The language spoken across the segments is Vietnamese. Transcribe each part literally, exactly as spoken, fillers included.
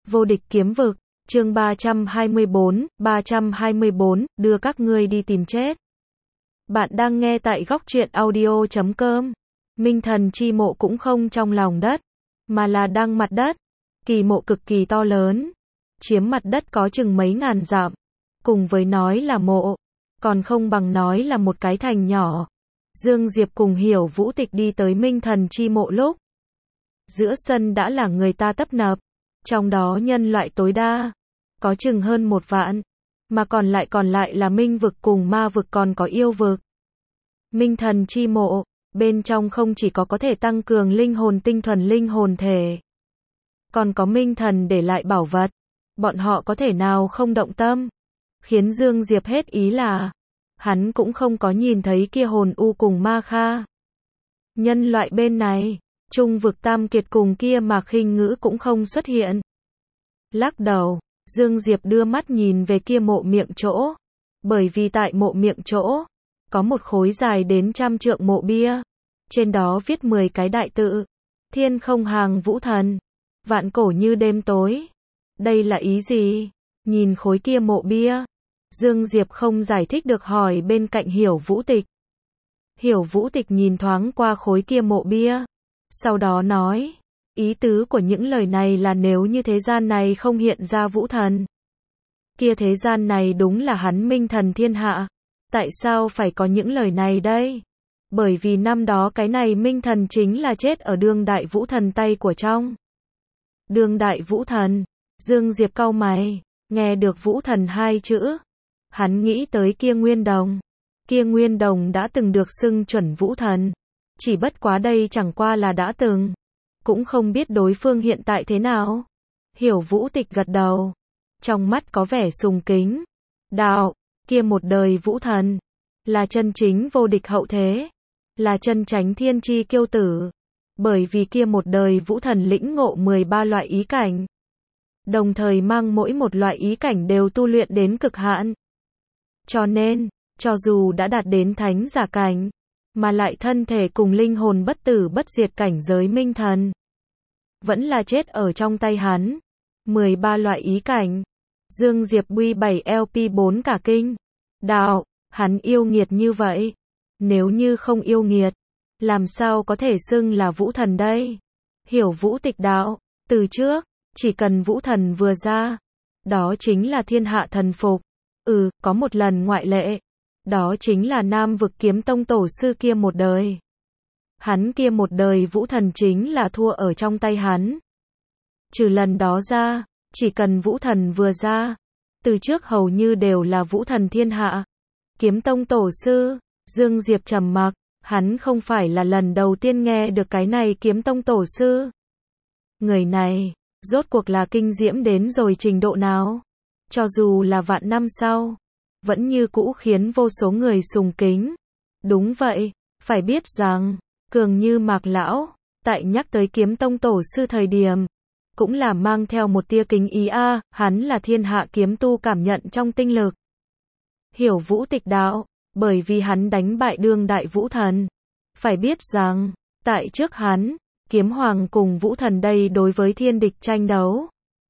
Vô địch kiếm vực, chương ba trăm hai mươi bốn, ba trăm hai mươi bốn, đưa các ngươi đi tìm chết. Bạn đang nghe tại góc truyện audio chấm com. Minh thần chi mộ cũng không trong lòng đất, mà là đang mặt đất. Kỳ mộ cực kỳ to lớn, chiếm mặt đất có chừng mấy ngàn dặm. Cùng với nói là mộ, còn không bằng nói là một cái thành nhỏ. Dương Diệp cùng Hiểu Vũ Tịch đi tới Minh thần chi mộ lúc. Giữa sân đã là người ta tấp nập, trong đó nhân loại tối đa, có chừng hơn một vạn, mà còn lại còn lại là minh vực cùng ma vực còn có yêu vực. Minh thần chi mộ, bên trong không chỉ có có thể tăng cường linh hồn tinh thuần linh hồn thể, còn có minh thần để lại bảo vật, bọn họ có thể nào không động tâm. Khiến Dương Diệp hết ý là, hắn cũng không có nhìn thấy kia hồn u cùng ma kha. Nhân loại bên này, trung vực tam kiệt cùng kia mà khinh ngữ cũng không xuất hiện. Lắc đầu, Dương Diệp đưa mắt nhìn về kia mộ miệng chỗ. Bởi vì tại mộ miệng chỗ, có một khối dài đến trăm trượng mộ bia. Trên đó viết mười cái đại tự. Thiên không hàng vũ thần. Vạn cổ như đêm tối. Đây là ý gì? Nhìn khối kia mộ bia, Dương Diệp không giải thích được hỏi bên cạnh Hiểu Vũ Tịch. Hiểu Vũ Tịch nhìn thoáng qua khối kia mộ bia. Sau đó nói, ý tứ của những lời này là nếu như thế gian này không hiện ra vũ thần, kia thế gian này đúng là hắn minh thần thiên hạ. Tại sao phải có những lời này đây? Bởi vì năm đó cái này minh thần chính là chết ở đương đại vũ thần tay của trong. Đương đại vũ thần, Dương Diệp cau mày, nghe được vũ thần hai chữ. Hắn nghĩ tới kia Nguyên Đồng. Kia Nguyên Đồng đã từng được xưng chuẩn vũ thần. Chỉ bất quá đây chẳng qua là đã từng. Cũng không biết đối phương hiện tại thế nào. Hiểu Vũ Tịch gật đầu. Trong mắt có vẻ sùng kính. Đạo, kia một đời vũ thần. Là chân chính vô địch hậu thế. Là chân chánh thiên chi kiêu tử. Bởi vì kia một đời vũ thần lĩnh ngộ mười ba loại ý cảnh. Đồng thời mang mỗi một loại ý cảnh đều tu luyện đến cực hạn. Cho nên, cho dù đã đạt đến thánh giả cảnh, mà lại thân thể cùng linh hồn bất tử bất diệt cảnh giới minh thần, vẫn là chết ở trong tay hắn. mười ba loại ý cảnh. Dương Diệp Bui bảy L P bốn cả kinh. Đạo, hắn yêu nghiệt như vậy. Nếu như không yêu nghiệt, làm sao có thể xưng là vũ thần đây? Hiểu Vũ Tịch đạo, từ trước, chỉ cần vũ thần vừa ra, đó chính là thiên hạ thần phục. Ừ, có một lần ngoại lệ. Đó chính là Nam vực kiếm tông tổ sư kia một đời. Hắn kia một đời vũ thần chính là thua ở trong tay hắn. Trừ lần đó ra, chỉ cần vũ thần vừa ra, từ trước hầu như đều là vũ thần thiên hạ. Kiếm tông tổ sư, Dương Diệp trầm mặc, hắn không phải là lần đầu tiên nghe được cái này kiếm tông tổ sư. Người này, rốt cuộc là kinh diễm đến rồi trình độ nào? Cho dù là vạn năm sau, vẫn như cũ khiến vô số người sùng kính. Đúng vậy, phải biết rằng, cường như Mạc Lão, tại nhắc tới kiếm tông tổ sư thời điểm, cũng là mang theo một tia kính ý a, hắn là thiên hạ kiếm tu cảm nhận trong tinh lực. Hiểu Vũ Tịch đạo, bởi vì hắn đánh bại đương đại vũ thần. Phải biết rằng, tại trước hắn, kiếm hoàng cùng vũ thần đây đối với thiên địch tranh đấu,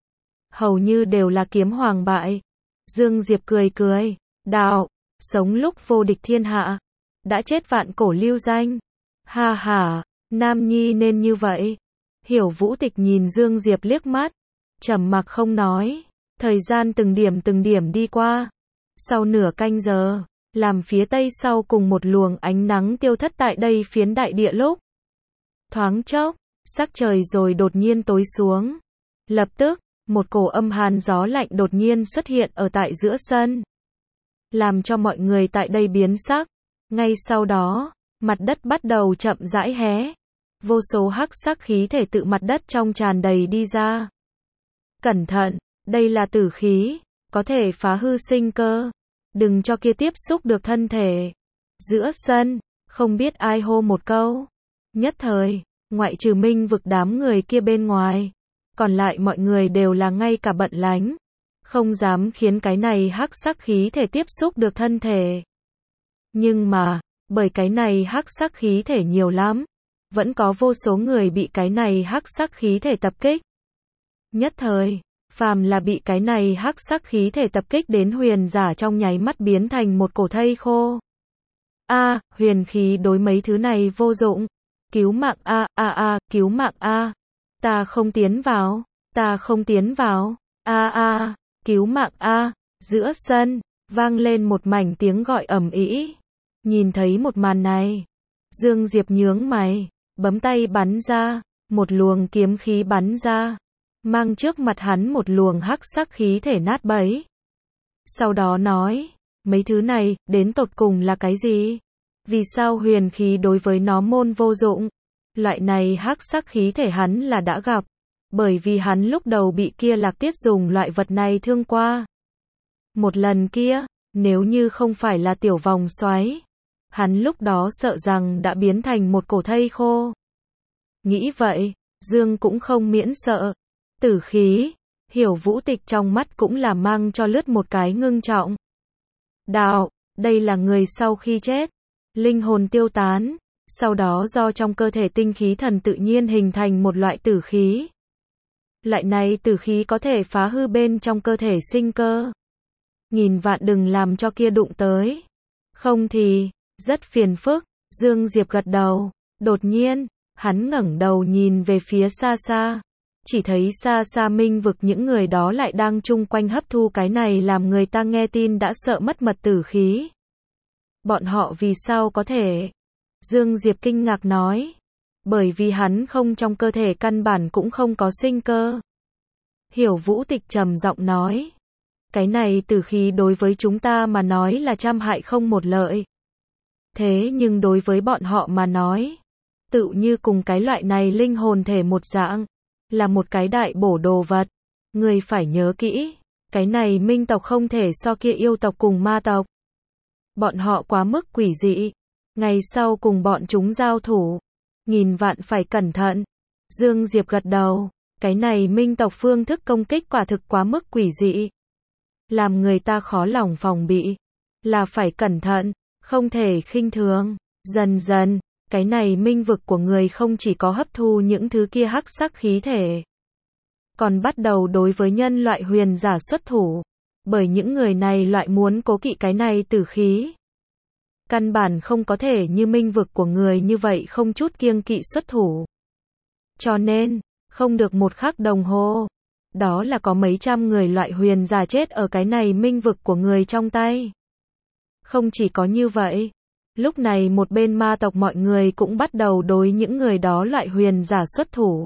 hầu như đều là kiếm hoàng bại. Dương Diệp cười cười, đạo, sống lúc vô địch thiên hạ, đã chết vạn cổ lưu danh. Ha ha, nam nhi nên như vậy. Hiểu Vũ Tịch nhìn Dương Diệp liếc mắt, trầm mặc không nói. Thời gian từng điểm từng điểm đi qua. Sau nửa canh giờ, làm phía tây sau cùng một luồng ánh nắng tiêu thất tại đây phiến đại địa lúc. Thoáng chốc, sắc trời rồi đột nhiên tối xuống. Lập tức, một cổ âm hàn gió lạnh đột nhiên xuất hiện ở tại giữa sân, làm cho mọi người tại đây biến sắc. Ngay sau đó, mặt đất bắt đầu chậm rãi hé. Vô số hắc sắc khí thể tự mặt đất trong tràn đầy đi ra. Cẩn thận, đây là tử khí, có thể phá hư sinh cơ. Đừng cho kia tiếp xúc được thân thể. Giữa sân, không biết ai hô một câu. Nhất thời, ngoại trừ minh vực đám người kia bên ngoài, còn lại mọi người đều là ngay cả bận lánh. Không dám khiến cái này hắc sắc khí thể tiếp xúc được thân thể. Nhưng mà, bởi cái này hắc sắc khí thể nhiều lắm, vẫn có vô số người bị cái này hắc sắc khí thể tập kích. Nhất thời, Phàm là bị cái này hắc sắc khí thể tập kích đến huyền giả trong nháy mắt biến thành một cổ thây khô. A, huyền khí đối mấy thứ này vô dụng. Cứu mạng a, a a, cứu mạng a. Ta không tiến vào, ta không tiến vào. A a, cứu mạng a. Giữa sân vang lên một mảnh tiếng gọi ầm ĩ. Nhìn thấy một màn này, Dương Diệp nhướng mày, bấm tay bắn ra, một luồng kiếm khí bắn ra, mang trước mặt hắn một luồng hắc sắc khí thể nát bấy. Sau đó nói, mấy thứ này, đến tột cùng là cái gì? Vì sao huyền khí đối với nó môn vô dụng? Loại này hắc sắc khí thể hắn là đã gặp, bởi vì hắn lúc đầu bị kia Lạc Tiết dùng loại vật này thương qua. Một lần kia, nếu như không phải là tiểu vòng xoáy, hắn lúc đó sợ rằng đã biến thành một cổ thây khô. Nghĩ vậy, Dương cũng không miễn sợ. Tử khí, Hiểu Vũ Tịch trong mắt cũng là mang cho lướt một cái ngưng trọng. Đạo, đây là người sau khi chết, linh hồn tiêu tán, sau đó do trong cơ thể tinh khí thần tự nhiên hình thành một loại tử khí. Loại này tử khí có thể phá hư bên trong cơ thể sinh cơ. Nghìn vạn đừng làm cho kia đụng tới. Không thì, rất phiền phức. Dương Diệp gật đầu. Đột nhiên, hắn ngẩng đầu nhìn về phía xa xa. Chỉ thấy xa xa minh vực những người đó lại đang chung quanh hấp thu cái này làm người ta nghe tin đã sợ mất mật tử khí. Bọn họ vì sao có thể? Dương Diệp kinh ngạc nói. Bởi vì hắn không trong cơ thể căn bản cũng không có sinh cơ. Hiểu Vũ Tịch trầm giọng nói. Cái này tử khí đối với chúng ta mà nói là trăm hại không một lợi. Thế nhưng đối với bọn họ mà nói, tự như cùng cái loại này linh hồn thể một dạng, là một cái đại bổ đồ vật. Người phải nhớ kỹ, cái này minh tộc không thể so kia yêu tộc cùng ma tộc. Bọn họ quá mức quỷ dị. Ngày sau cùng bọn chúng giao thủ, nghìn vạn phải cẩn thận. Dương Diệp gật đầu, cái này minh tộc phương thức công kích quả thực quá mức quỷ dị. Làm người ta khó lòng phòng bị, là phải cẩn thận, không thể khinh thường. Dần dần, cái này minh vực của người không chỉ có hấp thu những thứ kia hắc sắc khí thể, còn bắt đầu đối với nhân loại huyền giả xuất thủ, bởi những người này loại muốn cố kỵ cái này tử khí. Căn bản không có thể như minh vực của người như vậy không chút kiêng kỵ xuất thủ. Cho nên, không được một khắc đồng hồ, đó là có mấy trăm người loại huyền giả chết ở cái này minh vực của người trong tay. Không chỉ có như vậy, lúc này một bên ma tộc mọi người cũng bắt đầu đối những người đó loại huyền giả xuất thủ.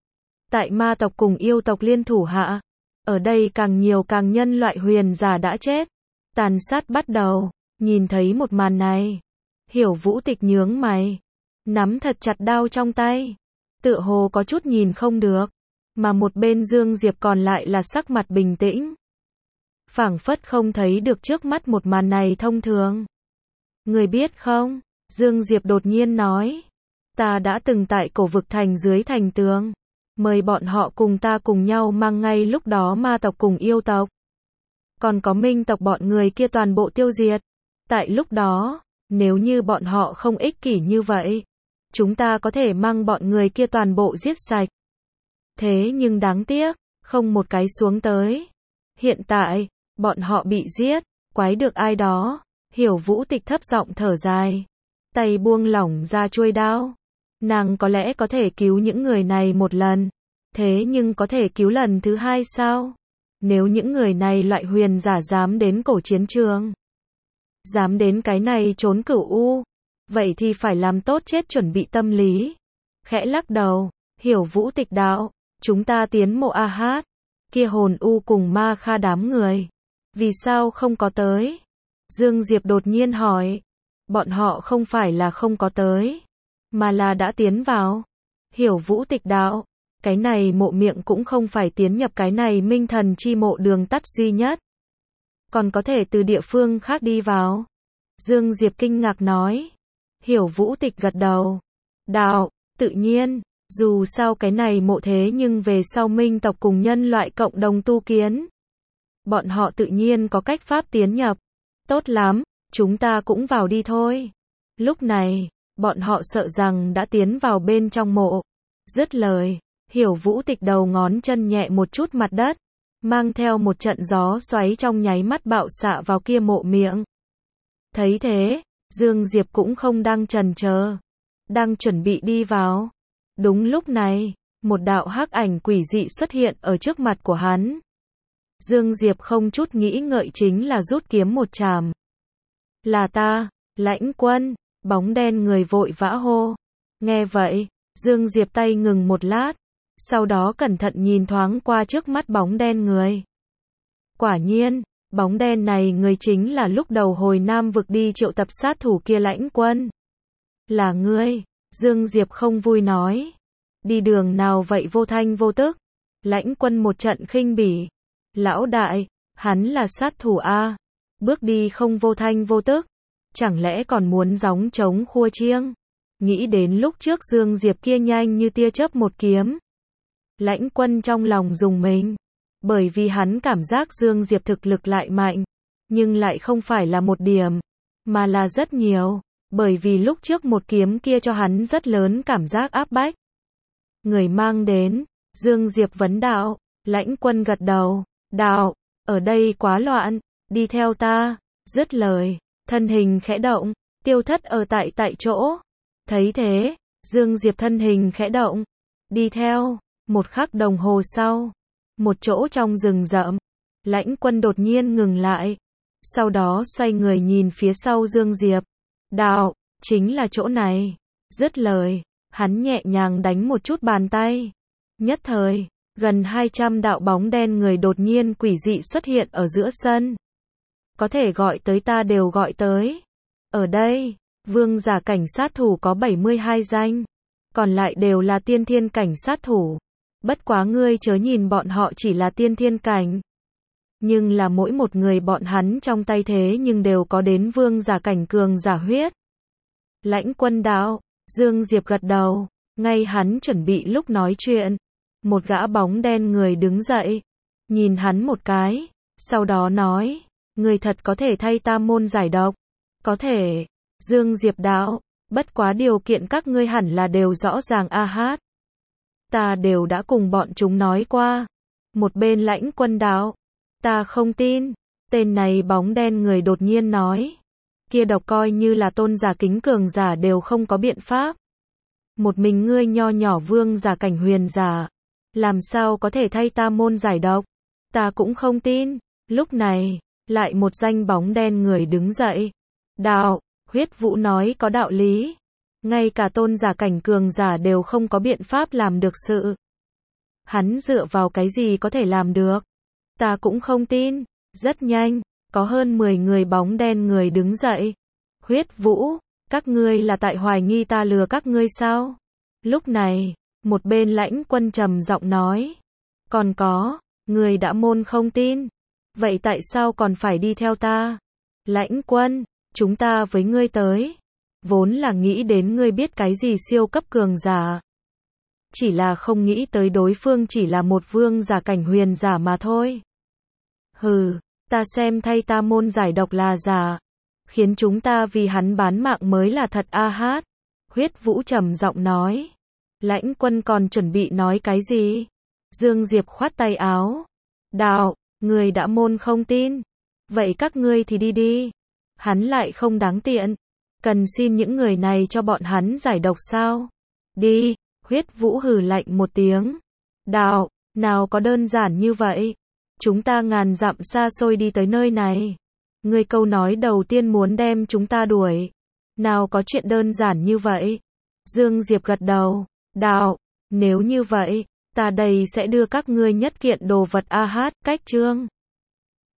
Tại ma tộc cùng yêu tộc liên thủ hạ, ở đây càng nhiều càng nhân loại huyền giả đã chết. Tàn sát bắt đầu. Nhìn thấy một màn này, Hiểu Vũ Tịch nhướng mày, nắm thật chặt đao trong tay, tựa hồ có chút nhìn không được, mà một bên Dương Diệp còn lại là sắc mặt bình tĩnh, phảng phất không thấy được trước mắt một màn này thông thường. Người biết không? Dương Diệp đột nhiên nói, ta đã từng tại cổ vực thành dưới thành tường, mời bọn họ cùng ta cùng nhau mang ngay lúc đó ma tộc cùng yêu tộc, còn có minh tộc bọn người kia toàn bộ tiêu diệt. Tại lúc đó, nếu như bọn họ không ích kỷ như vậy, chúng ta có thể mang bọn người kia toàn bộ giết sạch. Thế nhưng đáng tiếc, không một cái xuống tới. Hiện tại, bọn họ bị giết, quái được ai đó. Hiểu Vũ Tịch thấp giọng thở dài, tay buông lỏng ra chuôi đao. Nàng có lẽ có thể cứu những người này một lần, thế nhưng có thể cứu lần thứ hai sao? Nếu những người này loại huyền giả dám đến cổ chiến trường, dám đến cái này trốn cửu u, vậy thì phải làm tốt chết chuẩn bị tâm lý. Khẽ lắc đầu, Hiểu Vũ Tịch đạo, chúng ta tiến mộ A Hát, kia hồn u cùng ma kha đám người, vì sao không có tới? Dương Diệp đột nhiên hỏi, bọn họ không phải là không có tới, mà là đã tiến vào. Hiểu Vũ Tịch đạo, cái này mộ miệng cũng không phải tiến nhập cái này minh thần chi mộ đường tắt duy nhất, còn có thể từ địa phương khác đi vào. Dương Diệp kinh ngạc nói. Hiểu Vũ Tịch gật đầu. Đạo, tự nhiên, dù sao cái này mộ thế nhưng về sau minh tộc cùng nhân loại cộng đồng tu kiến. Bọn họ tự nhiên có cách pháp tiến nhập. Tốt lắm, chúng ta cũng vào đi thôi. Lúc này, bọn họ sợ rằng đã tiến vào bên trong mộ. Dứt lời, Hiểu Vũ Tịch đầu ngón chân nhẹ một chút mặt đất. mang theo một trận gió xoáy trong nháy mắt bạo xạ vào kia mộ miệng. Thấy thế, Dương Diệp cũng không đang chần chờ, đang chuẩn bị đi vào. Đúng lúc này, một đạo hắc ảnh quỷ dị xuất hiện ở trước mặt của hắn. Dương Diệp không chút nghĩ ngợi chính là rút kiếm một chàm. Là ta, Lãnh Quân, bóng đen người vội vã hô. Nghe vậy, Dương Diệp tay ngừng một lát, sau đó cẩn thận nhìn thoáng qua trước mắt bóng đen người. Quả nhiên, bóng đen này người chính là lúc đầu hồi Nam vực đi triệu tập sát thủ kia Lãnh Quân. Là ngươi, Dương Diệp không vui nói. Đi đường nào vậy vô thanh vô tức? Lãnh Quân một trận khinh bỉ. Lão đại, hắn là sát thủ a, bước đi không vô thanh vô tức, chẳng lẽ còn muốn gióng trống khua chiêng? Nghĩ đến lúc trước Dương Diệp kia nhanh như tia chớp một kiếm. Lãnh Quân trong lòng rùng mình, bởi vì hắn cảm giác Dương Diệp thực lực lại mạnh, nhưng lại không phải là một điểm, mà là rất nhiều, bởi vì lúc trước một kiếm kia cho hắn rất lớn cảm giác áp bách. Người mang đến, Dương Diệp vấn đạo. Lãnh Quân gật đầu, đạo, ở đây quá loạn, đi theo ta. Dứt lời, thân hình khẽ động, tiêu thất ở tại tại chỗ. Thấy thế, Dương Diệp thân hình khẽ động, đi theo. Một khắc đồng hồ sau, một chỗ trong rừng rậm, Lãnh Quân đột nhiên ngừng lại, sau đó xoay người nhìn phía sau Dương Diệp. Đạo, chính là chỗ này. Dứt lời, hắn nhẹ nhàng đánh một chút bàn tay. Nhất thời, gần hai trăm đạo bóng đen người đột nhiên quỷ dị xuất hiện ở giữa sân. Có thể gọi tới ta đều gọi tới. Ở đây, vương giả cảnh sát thủ có bảy mươi hai danh, còn lại đều là tiên thiên cảnh sát thủ. Bất quá ngươi chớ nhìn bọn họ chỉ là tiên thiên cảnh, nhưng là mỗi một người bọn hắn trong tay thế nhưng đều có đến vương giả cảnh cường giả huyết. Lãnh Quân đạo. Dương Diệp gật đầu, ngay hắn chuẩn bị lúc nói chuyện, một gã bóng đen người đứng dậy, nhìn hắn một cái, sau đó nói, người thật có thể thay ta môn giải độc. Có thể. Dương Diệp đạo, bất quá điều kiện các ngươi hẳn là đều rõ ràng a hát. Ta đều đã cùng bọn chúng nói qua. Một bên Lãnh Quân đạo, ta không tin. Tên này bóng đen người đột nhiên nói, kia độc coi như là tôn giả kính cường giả đều không có biện pháp. Một mình ngươi nho nhỏ vương giả cảnh huyền giả, làm sao có thể thay ta môn giải độc? Ta cũng không tin. Lúc này, lại một danh bóng đen người đứng dậy. Đạo, Huyết Vũ nói có đạo lý. Ngay cả tôn giả cảnh cường giả đều không có biện pháp làm được sự. Hắn dựa vào cái gì có thể làm được? Ta cũng không tin. Rất nhanh, có hơn mười người bóng đen người đứng dậy. Huyết Vũ, các ngươi là tại hoài nghi ta lừa các ngươi sao? Lúc này, một bên Lãnh Quân trầm giọng nói. Còn có, người đã môn không tin. Vậy tại sao còn phải đi theo ta? Lãnh Quân, chúng ta với ngươi tới, vốn là nghĩ đến ngươi biết cái gì siêu cấp cường giả. Chỉ là không nghĩ tới đối phương chỉ là một vương giả cảnh huyền giả mà thôi. Hừ, ta xem thay ta môn giải độc là giả, khiến chúng ta vì hắn bán mạng mới là thật a hát. Huyết Vũ trầm giọng nói. Lãnh Quân còn chuẩn bị nói cái gì? Dương Diệp khoát tay áo. Đạo, người đã môn không tin. Vậy các ngươi thì đi đi. Hắn lại không đáng tiện. Cần xin những người này cho bọn hắn giải độc sao? Đi. Huyết Vũ hừ lạnh một tiếng. Đạo, nào có đơn giản như vậy. Chúng ta ngàn dặm xa xôi đi tới nơi này. Ngươi câu nói đầu tiên muốn đem chúng ta đuổi. Nào có chuyện đơn giản như vậy. Dương Diệp gật đầu. Đạo, nếu như vậy, ta đây sẽ đưa các ngươi nhất kiện đồ vật a hát, cách chương.